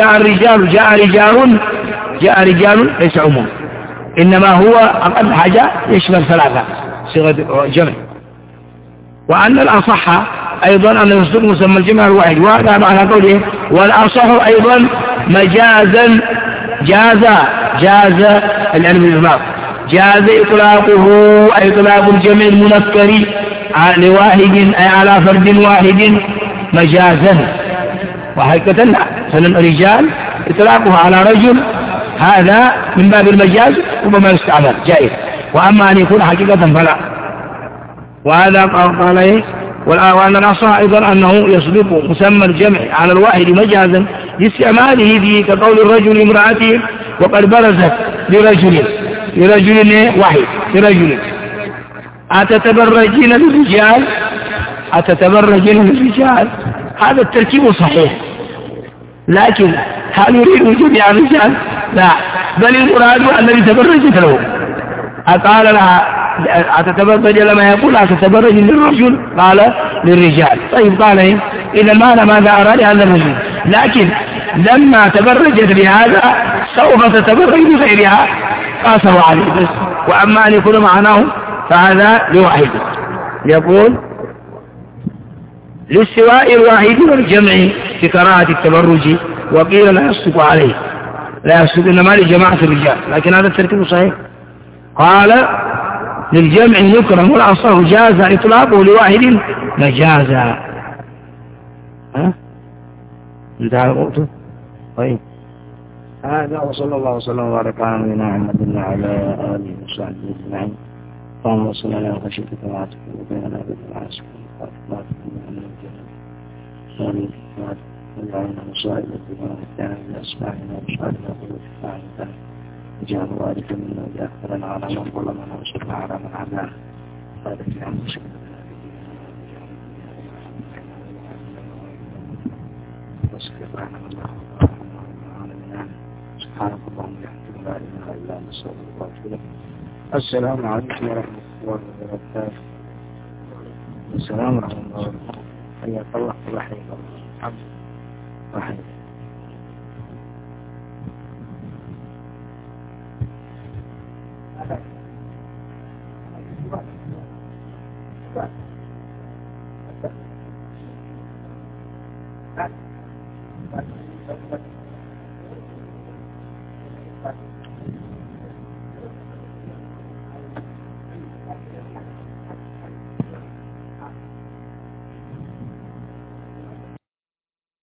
جاء رجال ليس عموم، إنما هو أقل حاجة يشمل 3 صيغة جمع. وأن الأصح أيضا أن يصدق مسمى الجمع الواحد، وهذا معنى قوله والأصح أيضا مجازا جاز العلم بالإطلاق، جاز إطلاقه أي إطلاق الجمع المنكر لواحد أي على فرد واحد مجازا، وحقيقة لا. فالرجال إطلاقه على رجل هذا من باب المجاز ربما يستعمل جائز، وأما أن يكون حقيقة فلا. وهذا قال ايه؟ وأن الأصح أيضا أنه يصدق مسمى الجمع على الواحد مجازا لاستعماله فيه، كقول الرجل امرأته وقد برزت لرجل واحد لرجل. أتتبرجين للرجال، هذا التركيب صحيح، لكن هل يريد جميع الرجال؟ لا، بل المراد الذي تبرجت له. قال لها أتتبرج، لما يقول أتتبرج للرجل قال للرجال. طيب قال إيه؟ إذا ماذا أراد هذا الرجل؟ لكن لما تبرجت بهذا سوف تتبرج بغيرها، قاسوا عليه بس. وأما أن يكون معناه فهذا لواحد. يقول للسواء الواحد والجمع في قراءة التبرج، وقيل لا يصدق عليه، لا يصدق إنما لجماعة الرجال، لكن هذا الترتيب صحيح. قال للجمع يكره والأصح جاز إطلاقه لواحد مجازا. انتهى الوقت. طيب هذا وصلى الله وسلم وبارك على نبينا محمد وعلى آله وصحبه أجمعين. اللهم صل على خشيتك وعافيتك وبيننا وبين العاصفة وعافيتك وبين الجنة اللهم صل على أسماعنا وأبصارنا وقوتنا وجعل وارثا منا وجعلنا على من ظلمنا وانصرنا على من عادانا قال في عن سبحانك اللهم وبحمدك لا اله الا انت استغفرك واتوب اليك. السلام عليكم ورحمه الله وبركاته. السلام ورحمه الله وبركاته. حياك الله وحياك الله. وحياك Thank you.